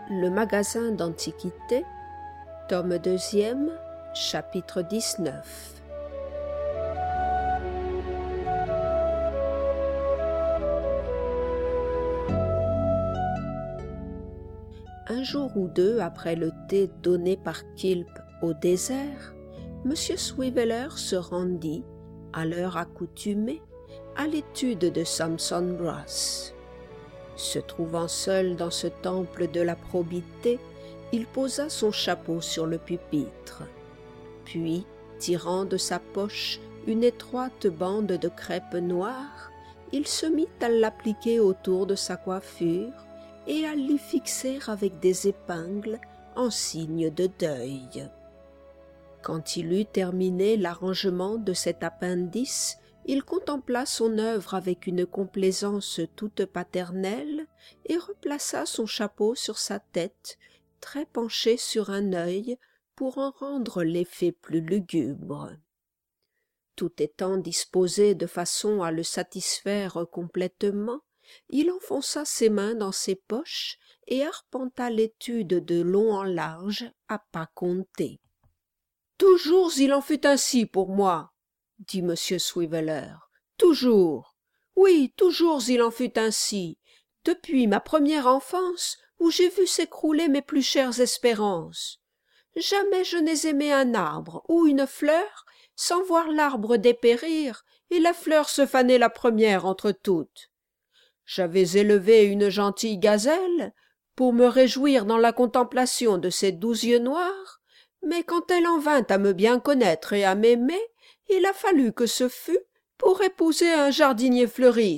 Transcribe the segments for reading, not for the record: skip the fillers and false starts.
Le magasin d'antiquités, tome 2e, chapitre 19. Un jour ou deux après le thé donné par Kilp au désert, M. Swiveller se rendit, à l'heure accoutumée, à l'étude de Samson Brass. Se trouvant seul dans ce temple de la probité, il posa son chapeau sur le pupitre. Puis, tirant de sa poche une étroite bande de crêpe noire, il se mit à l'appliquer autour de sa coiffure et à l'y fixer avec des épingles en signe de deuil. Quand il eut terminé l'arrangement de cet appendice, il contempla son œuvre avec une complaisance toute paternelle et replaça son chapeau sur sa tête, très penché sur un œil pour en rendre l'effet plus lugubre. Tout étant disposé de façon à le satisfaire complètement, il enfonça ses mains dans ses poches et arpenta l'étude de long en large à pas comptés. « Toujours il en fut ainsi pour moi !» dit M. Swiveller. « Toujours, oui, toujours il en fut ainsi, depuis ma première enfance où j'ai vu s'écrouler mes plus chères espérances. Jamais je n'ai aimé un arbre ou une fleur sans voir l'arbre dépérir et la fleur se faner la première entre toutes. J'avais élevé une gentille gazelle pour me réjouir dans la contemplation de ses 12 yeux noirs, mais quand elle en vint à me bien connaître et à m'aimer, il a fallu que ce fût pour épouser un jardinier fleuriste. »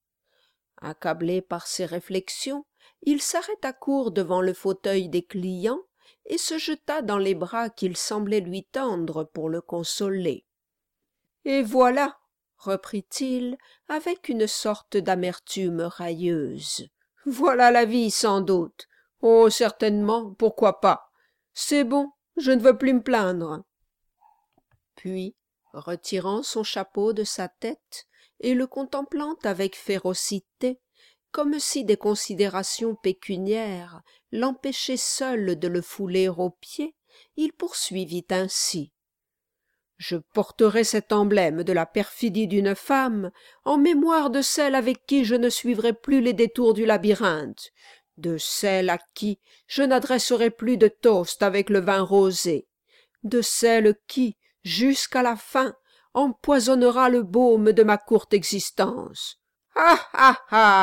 Accablé par ces réflexions, il s'arrêta court devant le fauteuil des clients et se jeta dans les bras qu'il semblait lui tendre pour le consoler. « Et voilà, » reprit-il avec une sorte d'amertume railleuse, « voilà la vie sans doute. Oh, certainement, pourquoi pas. C'est bon, je ne veux plus me plaindre. » Puis, retirant son chapeau de sa tête et le contemplant avec férocité, comme si des considérations pécuniaires l'empêchaient seul de le fouler aux pieds, il poursuivit ainsi. « Je porterai cet emblème de la perfidie d'une femme en mémoire de celle avec qui je ne suivrai plus les détours du labyrinthe, de celle à qui je n'adresserai plus de toast avec le vin rosé, de celle qui, jusqu'à la fin, empoisonnera le baume de ma courte existence. Ah ah ah !»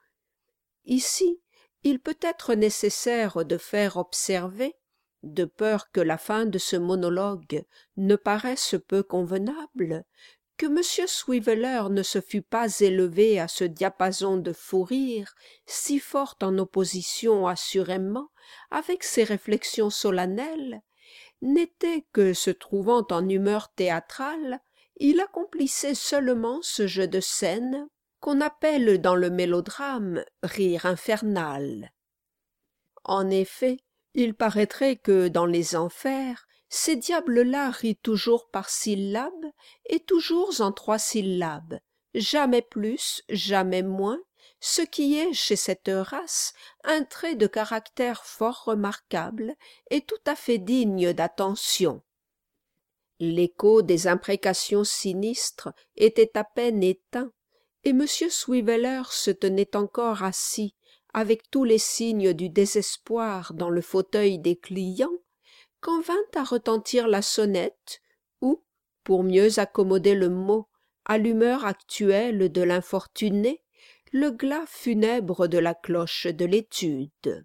Ici, il peut être nécessaire de faire observer, de peur que la fin de ce monologue ne paraisse peu convenable, que M. Swiveller ne se fût pas élevé à ce diapason de fou rire, si fort en opposition assurément avec ses réflexions solennelles, n'était que, se trouvant en humeur théâtrale, il accomplissait seulement ce jeu de scène qu'on appelle dans le mélodrame rire infernal. En effet, il paraîtrait que dans les enfers, ces diables-là rient toujours par syllabes et toujours en 3 syllabes, jamais plus, jamais moins, ce qui est, chez cette race, un trait de caractère fort remarquable et tout à fait digne d'attention. L'écho des imprécations sinistres était à peine éteint, et M. Swiveller se tenait encore assis, avec tous les signes du désespoir dans le fauteuil des clients, quand vint à retentir la sonnette, ou, pour mieux accommoder le mot à l'humeur actuelle de l'infortuné, le glas funèbre de la cloche de l'étude.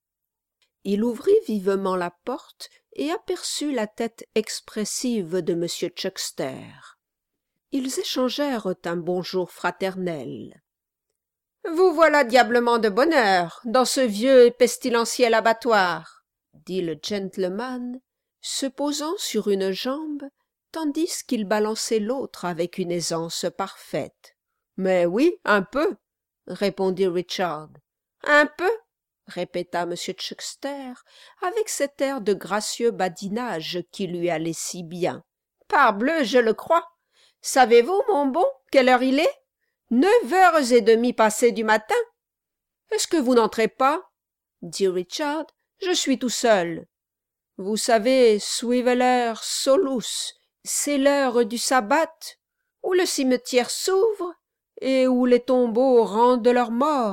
Il ouvrit vivement la porte et aperçut la tête expressive de M. Chuckster. Ils échangèrent un bonjour fraternel. « Vous voilà diablement de bonne heure, dans ce vieux et pestilentiel abattoir, » dit le gentleman, se posant sur une jambe, tandis qu'il balançait l'autre avec une aisance parfaite. « Mais oui, un peu, » répondit Richard. « Un peu ?» répéta M. Chuckster, avec cet air de gracieux badinage qui lui allait si bien. « Parbleu, je le crois. Savez-vous, mon bon, quelle heure il est? 9h30 passées du matin. Est-ce que vous n'entrez pas? dit Richard, je suis tout seul. Vous savez, Swiveller Solus, c'est l'heure du sabbat, où le cimetière s'ouvre et où les tombeaux rendent leurs morts. »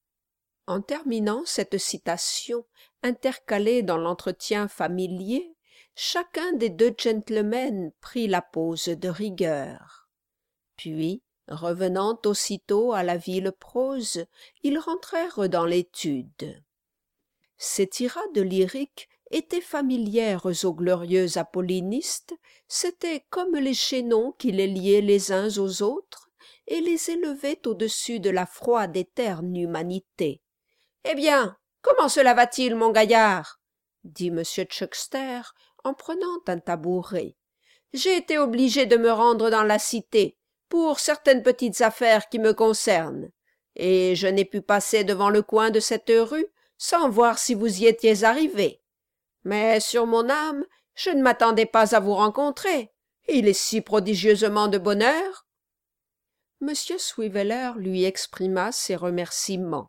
En terminant cette citation intercalée dans l'entretien familier, chacun des deux gentlemen prit la pose de rigueur. Puis, revenant aussitôt à la ville prose, ils rentrèrent dans l'étude. Ces tirades lyriques étaient familières aux glorieux apollinistes, c'étaient comme les chaînons qui les liaient les uns aux autres et les élevaient au-dessus de la froide et terne humanité. « Eh bien, comment cela va-t-il, mon gaillard ?» dit M. Chuckster en prenant un tabouret. « J'ai été obligé de me rendre dans la cité pour certaines petites affaires qui me concernent, et je n'ai pu passer devant le coin de cette rue sans voir si vous y étiez arrivé. Mais sur mon âme, je ne m'attendais pas à vous rencontrer. Il est si prodigieusement de bonne heure. » M. Swiveller lui exprima ses remerciements,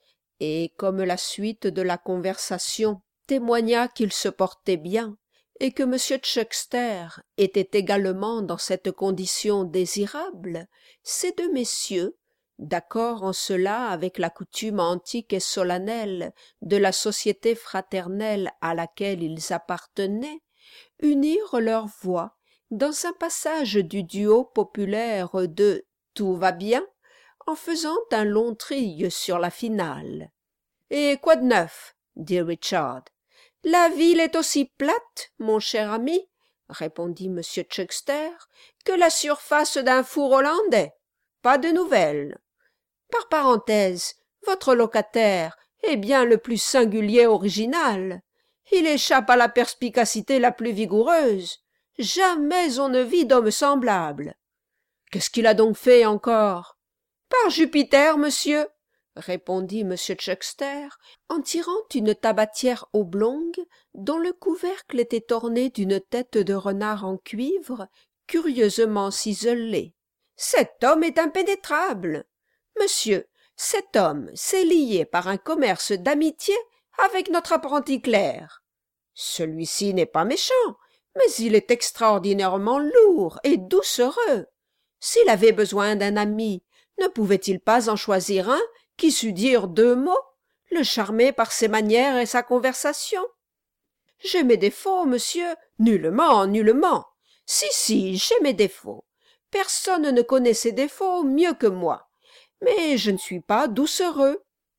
et comme la suite de la conversation témoigna qu'il se portait bien, et que M. Chuckster était également dans cette condition désirable, ces deux messieurs, d'accord en cela avec la coutume antique et solennelle de la société fraternelle à laquelle ils appartenaient, unirent leurs voix dans un passage du duo populaire de « Tout va bien », en faisant un long trill sur la finale. « Et quoi de neuf ?» dit Richard. « La ville est aussi plate, mon cher ami, » répondit M. Chuckster, « que la surface d'un four hollandais. Pas de nouvelles. Par parenthèse, votre locataire est bien le plus singulier original. Il échappe à la perspicacité la plus vigoureuse. Jamais on ne vit d'homme semblable. Qu'est-ce qu'il a donc fait encore ? Par Jupiter, monsieur, répondit M. Chuckster, en tirant une tabatière oblongue dont le couvercle était orné d'une tête de renard en cuivre curieusement ciselée. Cet homme est impénétrable. Monsieur, cet homme s'est lié par un commerce d'amitié avec notre apprenti clerc. Celui-ci n'est pas méchant, mais il est extraordinairement lourd et doucereux. S'il avait besoin d'un ami, ne pouvait-il pas en choisir un qui sût dire 2 mots, le charmer par ses manières et sa conversation? J'ai mes défauts, monsieur, nullement, nullement. Si, j'ai mes défauts. Personne ne connaît ses défauts mieux que moi. Mais je ne suis pas doucereux.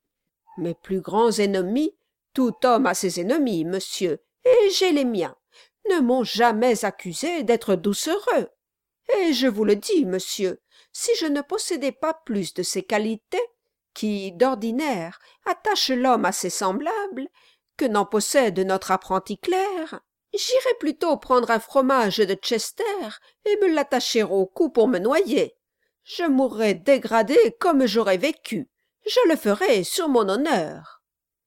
Mes plus grands ennemis, tout homme a ses ennemis, monsieur, et j'ai les miens, ne m'ont jamais accusé d'être doucereux. Et je vous le dis, monsieur, si je ne possédais pas plus de ces qualités, qui, d'ordinaire, attachent l'homme à ses semblables, que n'en possède notre apprenti clerc, j'irais plutôt prendre un fromage de Chester et me l'attacher au cou pour me noyer. Je mourrais dégradé comme j'aurais vécu. Je le ferai sur mon honneur.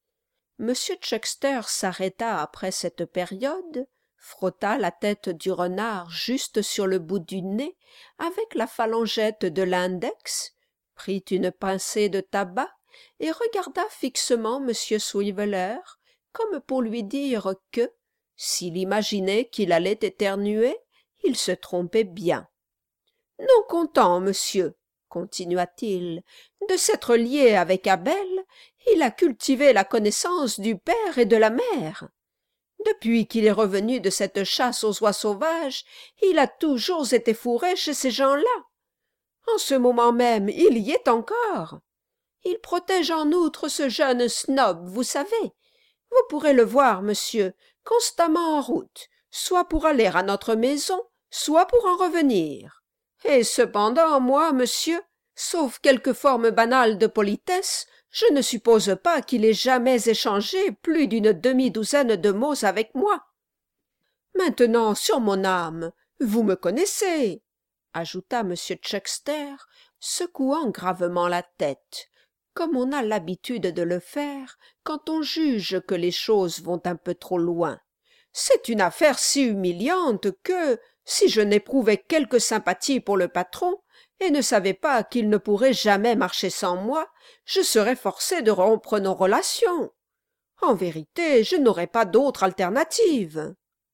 M. Chuckster s'arrêta après cette période, frotta la tête du renard juste sur le bout du nez avec la phalangette de l'index, prit une pincée de tabac et regarda fixement M. Swiveller comme pour lui dire que, s'il imaginait qu'il allait éternuer, il se trompait bien. « Non content, monsieur, » continua-t-il, « de s'être lié avec Abel, il a cultivé la connaissance du père et de la mère. Depuis qu'il est revenu de cette chasse aux oies sauvages, il a toujours été fourré chez ces gens-là. En ce moment même, il y est encore. Il protège en outre ce jeune snob, vous savez. Vous pourrez le voir, monsieur, constamment en route, soit pour aller à notre maison, soit pour en revenir. Et cependant, moi, monsieur, sauf quelques formes banales de politesse, je ne suppose pas qu'il ait jamais échangé plus d'une demi-douzaine de mots avec moi. Maintenant, sur mon âme, vous me connaissez, ajouta M. Chuckster, secouant gravement la tête, comme on a l'habitude de le faire quand on juge que les choses vont un peu trop loin. C'est une affaire si humiliante que, si je n'éprouvais quelque sympathie pour le patron, et ne savais pas qu'il ne pourrait jamais marcher sans moi, je serais forcé de rompre nos relations. En vérité, je n'aurais pas d'autre alternative.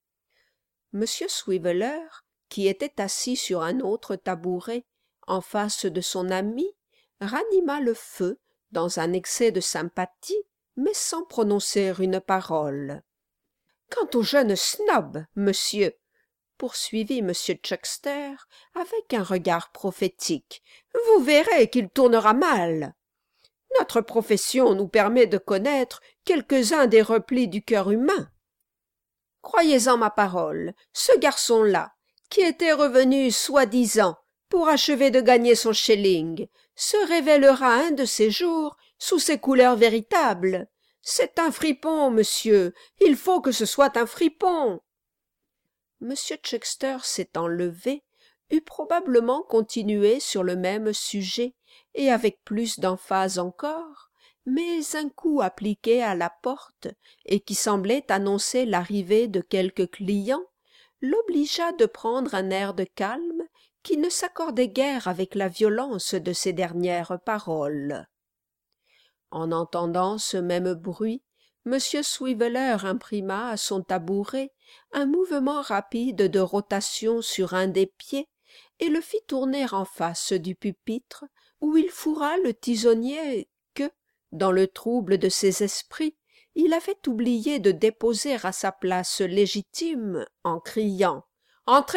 M. Swiveller, qui était assis sur un autre tabouret, en face de son ami, ranima le feu dans un excès de sympathie, mais sans prononcer une parole. « Quant au jeune snob, monsieur, poursuivit M. Chuckster avec un regard prophétique, vous verrez qu'il tournera mal. Notre profession nous permet de connaître quelques-uns des replis du cœur humain. Croyez-en ma parole, ce garçon-là, qui était revenu soi-disant pour achever de gagner son shilling, se révélera un de ces jours sous ses couleurs véritables. C'est un fripon, monsieur, il faut que ce soit un fripon. M. Chuckster s'étant levé, eût probablement continué sur le même sujet, et avec plus d'emphase encore, mais un coup appliqué à la porte, et qui semblait annoncer l'arrivée de quelque client, l'obligea de prendre un air de calme qui ne s'accordait guère avec la violence de ses dernières paroles. En entendant ce même bruit, M. Swiveller imprima à son tabouret un mouvement rapide de rotation sur un des pieds et le fit tourner en face du pupitre, où il fourra le tisonnier que, dans le trouble de ses esprits, il avait oublié de déposer à sa place légitime en criant « Entrez !»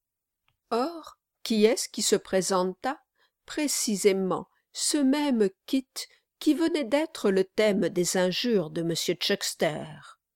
Or, qui est-ce qui se présenta? Précisément ce même Kit qui venait d'être le thème des injures de M. Chuckster.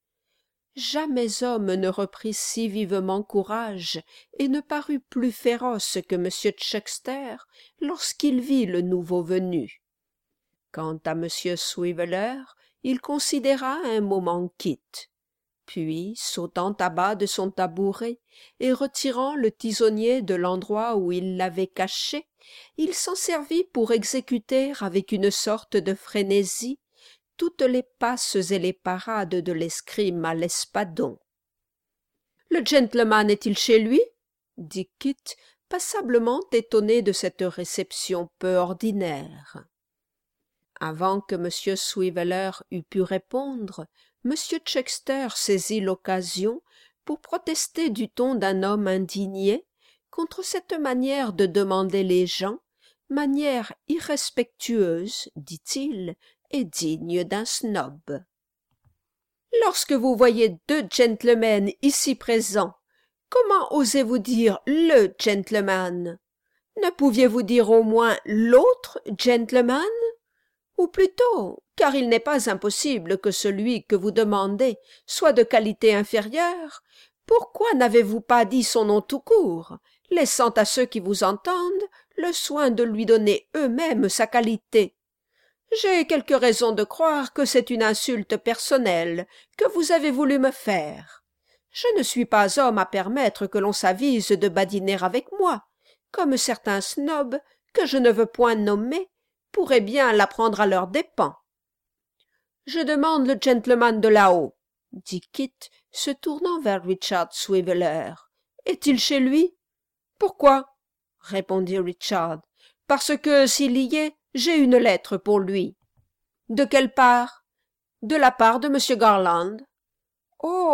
Jamais homme ne reprit si vivement courage et ne parut plus féroce que M. Chuckster lorsqu'il vit le nouveau venu. Quant à M. Swiveller, il considéra un moment Kit. Puis, sautant à bas de son tabouret et retirant le tisonnier de l'endroit où il l'avait caché, il s'en servit pour exécuter avec une sorte de frénésie toutes les passes et les parades de l'escrime à l'espadon. « Le gentleman est-il chez lui ?» dit Kit, passablement étonné de cette réception peu ordinaire. Avant que M. Swiveller eût pu répondre, M. Chuckster saisit l'occasion pour protester du ton d'un homme indigné contre cette manière de demander les gens, manière irrespectueuse, dit-il, et digne d'un snob. « Lorsque vous voyez deux gentlemen ici présents, comment osez-vous dire le gentleman? Ne pouviez-vous dire au moins l'autre gentleman? Ou plutôt, car il n'est pas impossible que celui que vous demandez soit de qualité inférieure, pourquoi n'avez-vous pas dit son nom tout court, laissant à ceux qui vous entendent le soin de lui donner eux-mêmes sa qualité? J'ai quelque raison de croire que c'est une insulte personnelle que vous avez voulu me faire. Je ne suis pas homme à permettre que l'on s'avise de badiner avec moi, comme certains snobs, que je ne veux point nommer, pourraient bien l'apprendre à leurs dépens. « Je demande le gentleman de là-haut, » dit Kit, se tournant vers Richard Swiveller. « Est-il chez lui? »« Pourquoi ?» répondit Richard. « Parce que, s'il y est, j'ai une lettre pour lui. »« De quelle part? »« De la part de M. Garland. »« Oh !»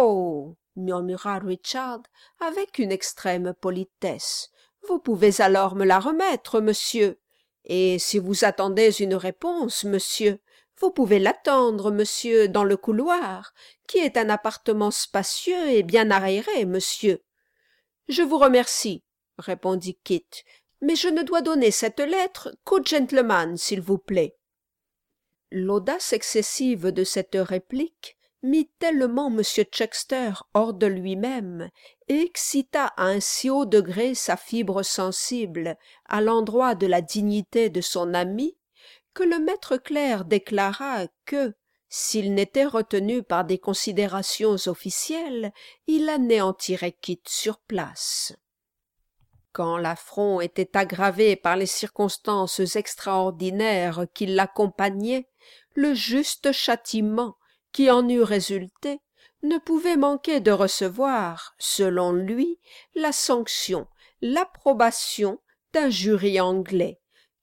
murmura Richard avec une extrême politesse. « Vous pouvez alors me la remettre, monsieur. Et si vous attendez une réponse, monsieur, vous pouvez l'attendre, monsieur, dans le couloir, qui est un appartement spacieux et bien aéré, monsieur. »« Je vous remercie, » répondit Kit, « mais je ne dois donner cette lettre qu'au gentleman, s'il vous plaît. » L'audace excessive de cette réplique mit tellement M. Chuckster hors de lui-même et excita à un si haut degré sa fibre sensible à l'endroit de la dignité de son ami que le maître clerc déclara que, s'il n'était retenu par des considérations officielles, il anéantirait Kit sur place. Quand l'affront était aggravé par les circonstances extraordinaires qui l'accompagnaient, le juste châtiment qui en eût résulté ne pouvait manquer de recevoir, selon lui, la sanction, l'approbation d'un jury anglais,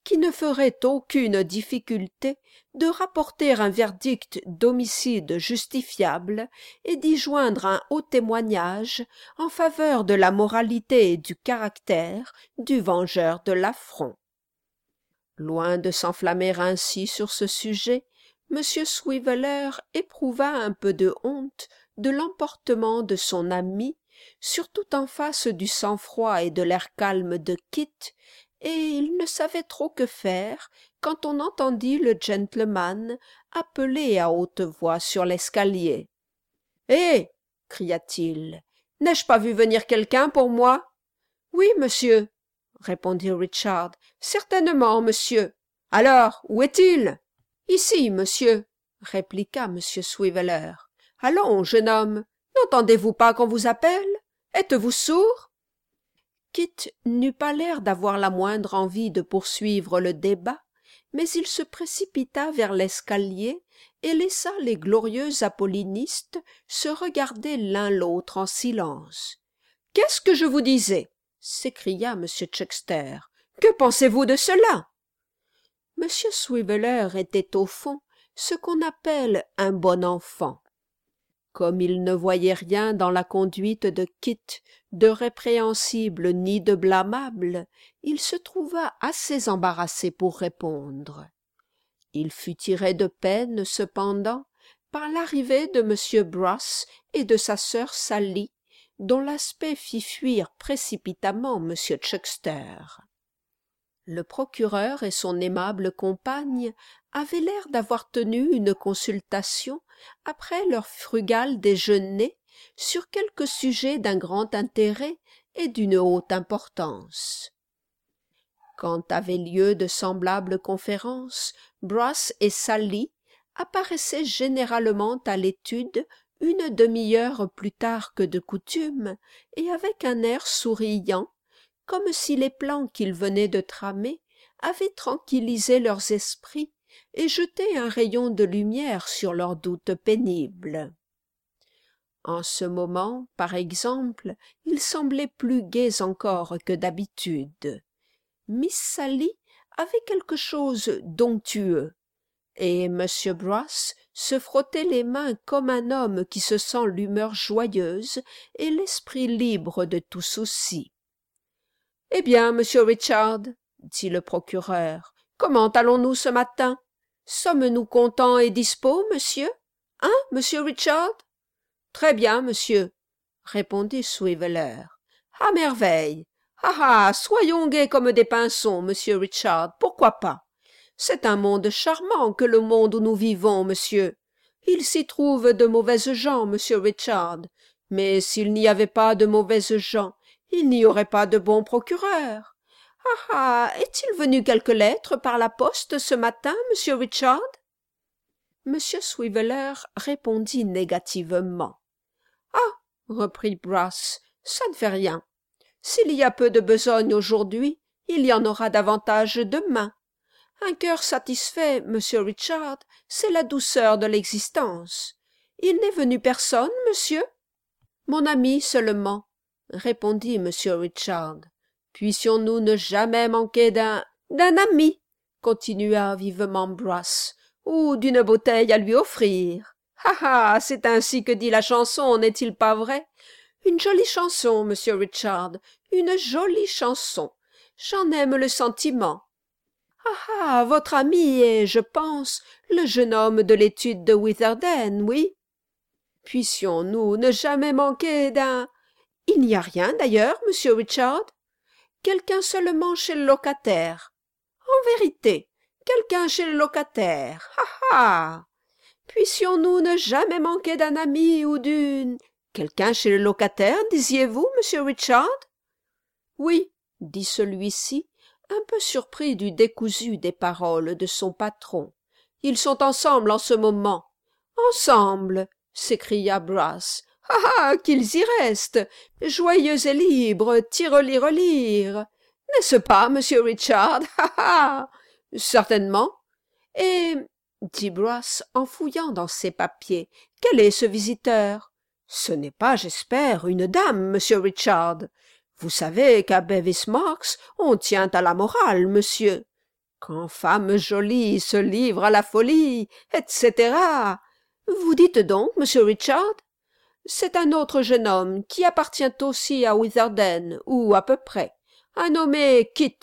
qui ne ferait aucune difficulté de rapporter un verdict d'homicide justifiable et d'y joindre un haut témoignage en faveur de la moralité et du caractère du vengeur de l'affront. Loin de s'enflammer ainsi sur ce sujet, M. Swiveller éprouva un peu de honte de l'emportement de son ami, surtout en face du sang-froid et de l'air calme de Kit, et il ne savait trop que faire quand on entendit le gentleman appeler à haute voix sur l'escalier. « Hé !» cria-t-il. « N'ai-je pas vu venir quelqu'un pour moi ?»« Oui, monsieur, » répondit Richard. « Certainement, monsieur. Alors, où est-il ?»« Ici, monsieur, » répliqua M. Swiveller. « Allons, jeune homme, n'entendez-vous pas qu'on vous appelle? Êtes-vous sourd ?» Kit n'eut pas l'air d'avoir la moindre envie de poursuivre le débat, mais il se précipita vers l'escalier et laissa les glorieux apollinistes se regarder l'un l'autre en silence. « Qu'est-ce que je vous disais ?» s'écria M. Chexter. « Que pensez-vous de cela ?» M. Swiveller était au fond ce qu'on appelle un bon enfant. Comme il ne voyait rien dans la conduite de Kit de répréhensible ni de blâmable, il se trouva assez embarrassé pour répondre. Il fut tiré de peine, cependant, par l'arrivée de M. Brass et de sa sœur Sally, dont l'aspect fit fuir précipitamment M. Chexter. Le procureur et son aimable compagne avaient l'air d'avoir tenu une consultation après leur frugal déjeuner sur quelque sujet d'un grand intérêt et d'une haute importance. Quand avaient lieu de semblables conférences, Brass et Sally apparaissaient généralement à l'étude une demi-heure plus tard que de coutume et avec un air souriant, comme si les plans qu'ils venaient de tramer avaient tranquillisé leurs esprits et jeté un rayon de lumière sur leurs doutes pénibles. En ce moment, par exemple, ils semblaient plus gais encore que d'habitude. Miss Sally avait quelque chose d'onctueux, et M. Brass se frottait les mains comme un homme qui se sent l'humeur joyeuse et l'esprit libre de tout souci. « Eh bien, monsieur Richard, » dit le procureur, « comment allons-nous ce matin? Sommes-nous contents et dispos, monsieur? Hein, monsieur Richard? »« Très bien, monsieur, » répondit Swiveller. « À merveille! Ah, soyons gais comme des pinsons, monsieur Richard, pourquoi pas? C'est un monde charmant que le monde où nous vivons, monsieur. Il s'y trouve de mauvaises gens, monsieur Richard, mais s'il n'y avait pas de mauvaises gens, il n'y aurait pas de bons procureurs. Est-il venu quelque lettre par la poste ce matin, monsieur Richard? » M. Swiveller répondit négativement. « Ah, reprit Brass, ça ne fait rien. S'il y a peu de besogne aujourd'hui, il y en aura davantage demain. Un cœur satisfait, monsieur Richard, c'est la douceur de l'existence. Il n'est venu personne, monsieur? »« Mon ami seulement, » répondit M. Richard. « Puissions-nous ne jamais manquer d'un ami, » continua vivement Brass, « ou d'une bouteille à lui offrir. C'est ainsi que dit la chanson, n'est-il pas vrai? Une jolie chanson, monsieur Richard, une jolie chanson. J'en aime le sentiment. Votre ami est, je pense, le jeune homme de l'étude de Witherden, oui? Puissions-nous ne jamais manquer d'un... Il n'y a rien, d'ailleurs, monsieur Richard? Quelqu'un seulement chez le locataire. En vérité, quelqu'un chez le locataire. Puissions-nous ne jamais manquer d'un ami ou d'une... Quelqu'un chez le locataire, disiez-vous, monsieur Richard? Oui, dit celui-ci, un peu surpris du décousu des paroles de son patron. Ils sont ensemble en ce moment. Ensemble, s'écria Brass. Qu'ils y restent, joyeux et libres, tirelire-lire. N'est-ce pas, monsieur Richard? Certainement. Et, dit Brass en fouillant dans ses papiers, quel est ce visiteur? Ce n'est pas, j'espère, une dame, monsieur Richard. Vous savez qu'à Bevis Marks, on tient à la morale, monsieur. Quand femme jolie se livre à la folie, etc. Vous dites donc, monsieur Richard? C'est un autre jeune homme qui appartient aussi à Witherden, ou à peu près, un nommé Kit.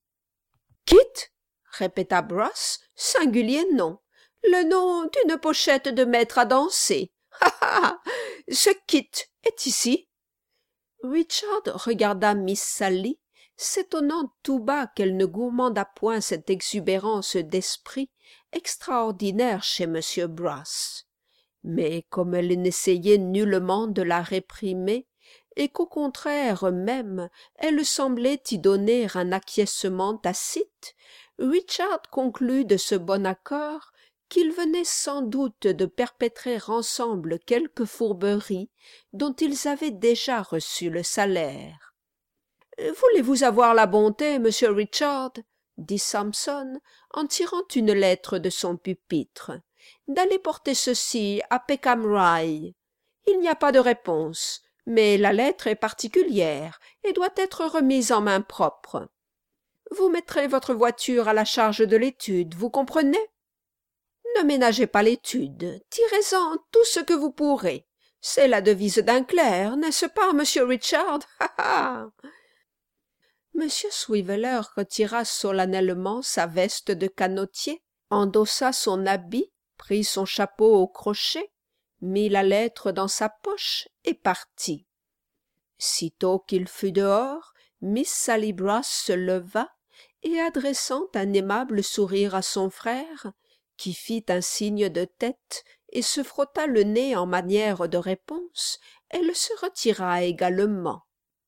Kit? Répéta Brass, singulier nom. Le nom d'une pochette de maître à danser. Ha ha! Ce Kit est ici. Richard regarda Miss Sally, s'étonnant tout bas qu'elle ne gourmandât point cette exubérance d'esprit extraordinaire chez M. Brass. Mais comme elle n'essayait nullement de la réprimer, et qu'au contraire même elle semblait y donner un acquiescement tacite, Richard conclut de ce bon accord qu'ils venaient sans doute de perpétrer ensemble quelque fourberie dont ils avaient déjà reçu le salaire. « Voulez-vous avoir la bonté, monsieur Richard, dit Sampson, en tirant une lettre de son pupitre, d'aller porter ceci à Peckham Rye. Il n'y a pas de réponse, mais la lettre est particulière et doit être remise en main propre. Vous mettrez votre voiture à la charge de l'étude, vous comprenez? Ne ménagez pas l'étude, tirez-en tout ce que vous pourrez. C'est la devise d'un clerc, n'est-ce pas, monsieur Richard? Ha ha! Monsieur Swiveller retira solennellement sa veste de canotier, endossa son habit, prit son chapeau au crochet, mit la lettre dans sa poche et partit. Sitôt qu'il fut dehors, Miss Sally Brass se leva et, adressant un aimable sourire à son frère, qui fit un signe de tête et se frotta le nez en manière de réponse, elle se retira également.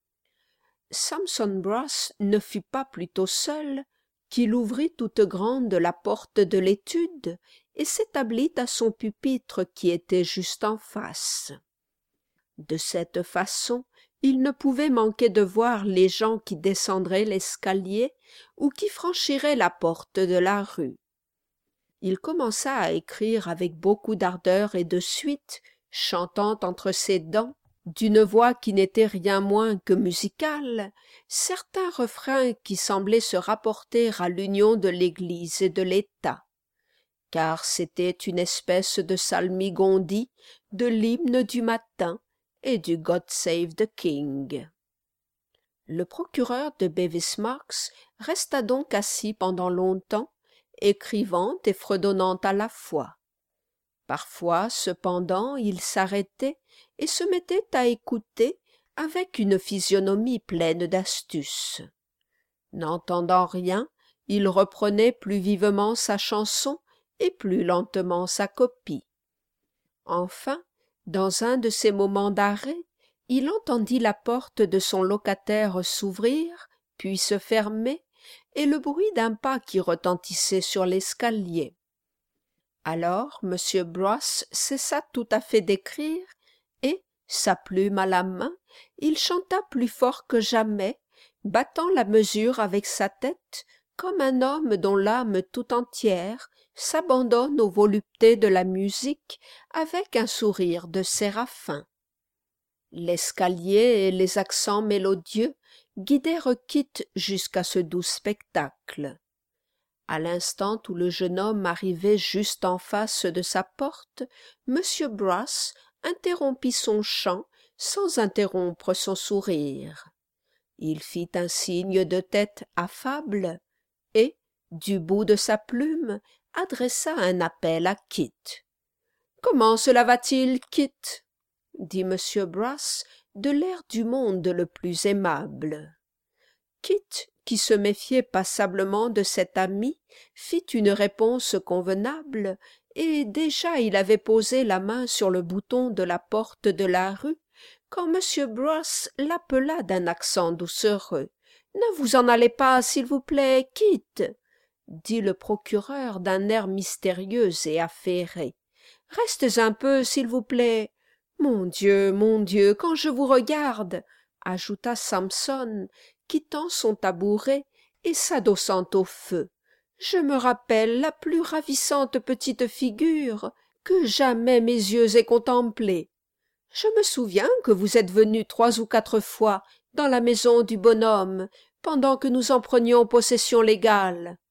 Sampson Brass ne fut pas plutôt seul qu'il ouvrit toute grande la porte de l'étude et s'établit à son pupitre qui était juste en face. De cette façon, il ne pouvait manquer de voir les gens qui descendraient l'escalier ou qui franchiraient la porte de la rue. Il commença à écrire avec beaucoup d'ardeur et de suite, chantant entre ses dents, d'une voix qui n'était rien moins que musicale, certains refrains qui semblaient se rapporter à l'union de l'Église et de l'État, car c'était une espèce de salmigondie de l'hymne du matin et du God Save the King. Le procureur de Bevis Marks resta donc assis pendant longtemps, écrivant et fredonnant à la fois. Parfois, cependant, il s'arrêtait et se mettait à écouter avec une physionomie pleine d'astuce. N'entendant rien, il reprenait plus vivement sa chanson et plus lentement sa copie. Enfin, dans un de ces moments d'arrêt, il entendit la porte de son locataire s'ouvrir, puis se fermer, et le bruit d'un pas qui retentissait sur l'escalier. Alors M. Brass cessa tout à fait d'écrire et, sa plume à la main, il chanta plus fort que jamais, battant la mesure avec sa tête, comme un homme dont l'âme tout entière s'abandonne aux voluptés de la musique avec un sourire de séraphin. L'escalier et les accents mélodieux guidèrent Kit jusqu'à ce doux spectacle. À l'instant où le jeune homme arrivait juste en face de sa porte, M. Brass interrompit son chant sans interrompre son sourire. Il fit un signe de tête affable et, du bout de sa plume, adressa un appel à Kit. « Comment cela va-t-il, Kit ?» dit M. Brass de l'air du monde le plus aimable. Kit, qui se méfiait passablement de cet ami, fit une réponse convenable, et déjà il avait posé la main sur le bouton de la porte de la rue, quand M. Brass l'appela d'un accent doucereux. « Ne vous en allez pas, s'il vous plaît, Kit !» dit le procureur d'un air mystérieux et affairé. « Restez un peu, s'il vous plaît. »« mon Dieu, quand je vous regarde !» ajouta Sampson, quittant son tabouret et s'adossant au feu. « Je me rappelle la plus ravissante petite figure que jamais mes yeux aient contemplée. Je me souviens que vous êtes venu 3 ou 4 fois dans la maison du bonhomme pendant que nous en prenions possession légale.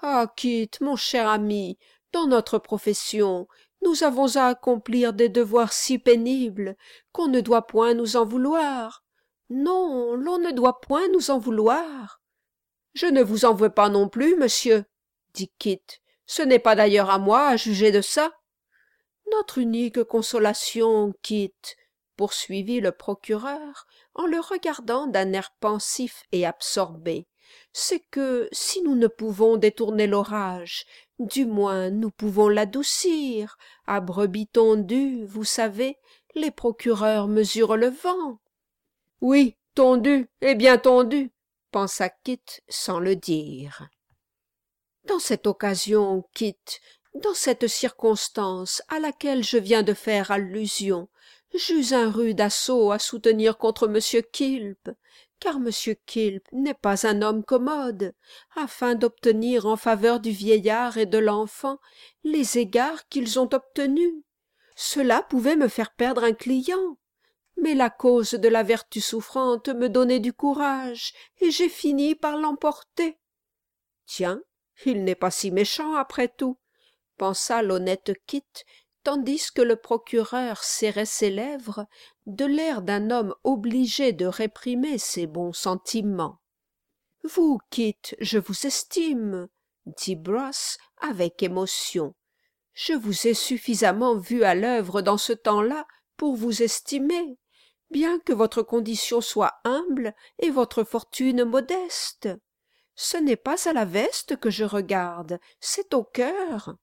Ah, Kit, mon cher ami, dans notre profession, nous avons à accomplir des devoirs si pénibles qu'on ne doit point nous en vouloir. Non, l'on ne doit point nous en vouloir. Je ne vous en veux pas non plus, monsieur, dit Kit. Ce n'est pas d'ailleurs à moi à juger de ça. Notre unique consolation, Kit, poursuivit le procureur en le regardant d'un air pensif et absorbé, c'est que si nous ne pouvons détourner l'orage, du moins nous pouvons l'adoucir. À brebis tondue, vous savez, les procureurs mesurent le vent. Oui, tondu, et bien tondu, pensa Kit sans le dire. Dans cette occasion, Kit, dans cette circonstance à laquelle je viens de faire allusion, j'eus un rude assaut à soutenir contre M. Kilp, car M. Kilp n'est pas un homme commode, afin d'obtenir en faveur du vieillard et de l'enfant les égards qu'ils ont obtenus. Cela pouvait me faire perdre un client, mais la cause de la vertu souffrante me donnait du courage, et j'ai fini par l'emporter. Tiens, il n'est pas si méchant après tout, pensa l'honnête Kit, tandis que le procureur serrait ses lèvres de l'air d'un homme obligé de réprimer ses bons sentiments. « Vous, Kit, je vous estime, » dit Brass avec émotion. « Je vous ai suffisamment vu à l'œuvre dans ce temps-là pour vous estimer, bien que votre condition soit humble et votre fortune modeste. Ce n'est pas à la veste que je regarde, c'est au cœur.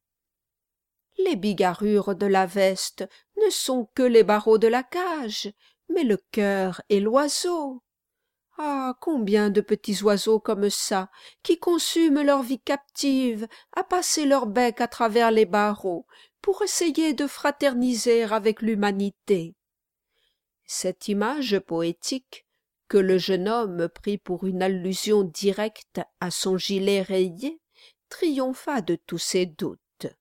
Les bigarrures de la veste ne sont que les barreaux de la cage, mais le cœur est l'oiseau. Ah, combien de petits oiseaux comme ça, qui consument leur vie captive à passer leur bec à travers les barreaux pour essayer de fraterniser avec l'humanité. » Cette image poétique, que le jeune homme prit pour une allusion directe à son gilet rayé, triompha de tous ses doutes.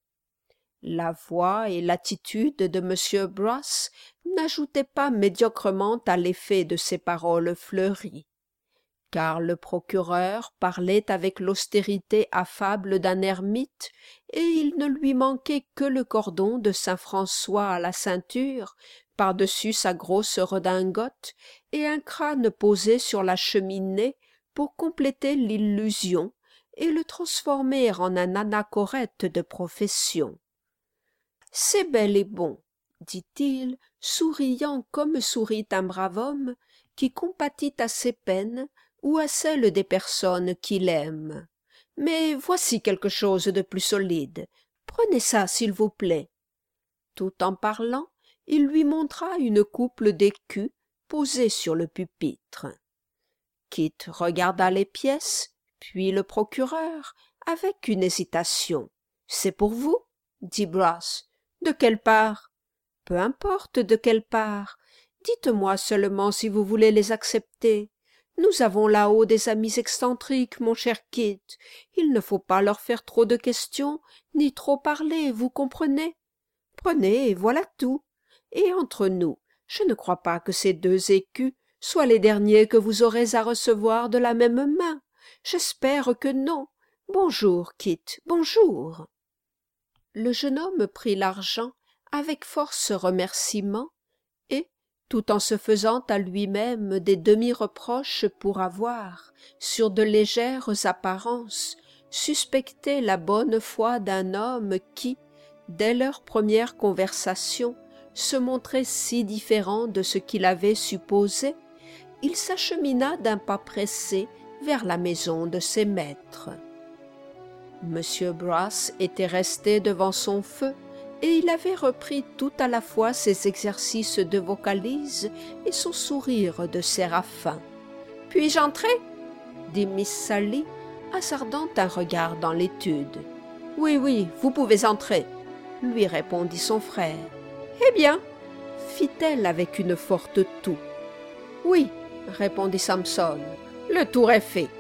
La voix et l'attitude de M. Brass n'ajoutaient pas médiocrement à l'effet de ces paroles fleuries, car le procureur parlait avec l'austérité affable d'un ermite, et il ne lui manquait que le cordon de saint François à la ceinture, par-dessus sa grosse redingote, et un crâne posé sur la cheminée pour compléter l'illusion et le transformer en un anachorète de profession. « C'est bel et bon, » dit-il, souriant comme sourit un brave homme qui compatit à ses peines ou à celles des personnes qu'il aime. « Mais voici quelque chose de plus solide. Prenez ça, s'il vous plaît. » Tout en parlant, il lui montra une couple d'écus posée sur le pupitre. Kit regarda les pièces, puis le procureur, avec une hésitation. « C'est pour vous ?» dit Brass. « De quelle part ?»« Peu importe de quelle part. Dites-moi seulement si vous voulez les accepter. Nous avons là-haut des amis excentriques, mon cher Kit. Il ne faut pas leur faire trop de questions, ni trop parler, vous comprenez? Prenez, voilà tout. Et entre nous, je ne crois pas que ces 2 écus soient les derniers que vous aurez à recevoir de la même main. J'espère que non. Bonjour, Kit, bonjour. » Le jeune homme prit l'argent avec force remerciements et, tout en se faisant à lui-même des demi-reproches pour avoir, sur de légères apparences, suspecté la bonne foi d'un homme qui, dès leur première conversation, se montrait si différent de ce qu'il avait supposé, il s'achemina d'un pas pressé vers la maison de ses maîtres. M. Brass était resté devant son feu, et il avait repris tout à la fois ses exercices de vocalise et son sourire de séraphin. « Puis-je entrer ?» dit Miss Sally, hasardant un regard dans l'étude. « Oui, oui, vous pouvez entrer, » lui répondit son frère. « Eh bien ?» fit-elle avec une forte toux. « Oui, » répondit Samson, « le tour est fait.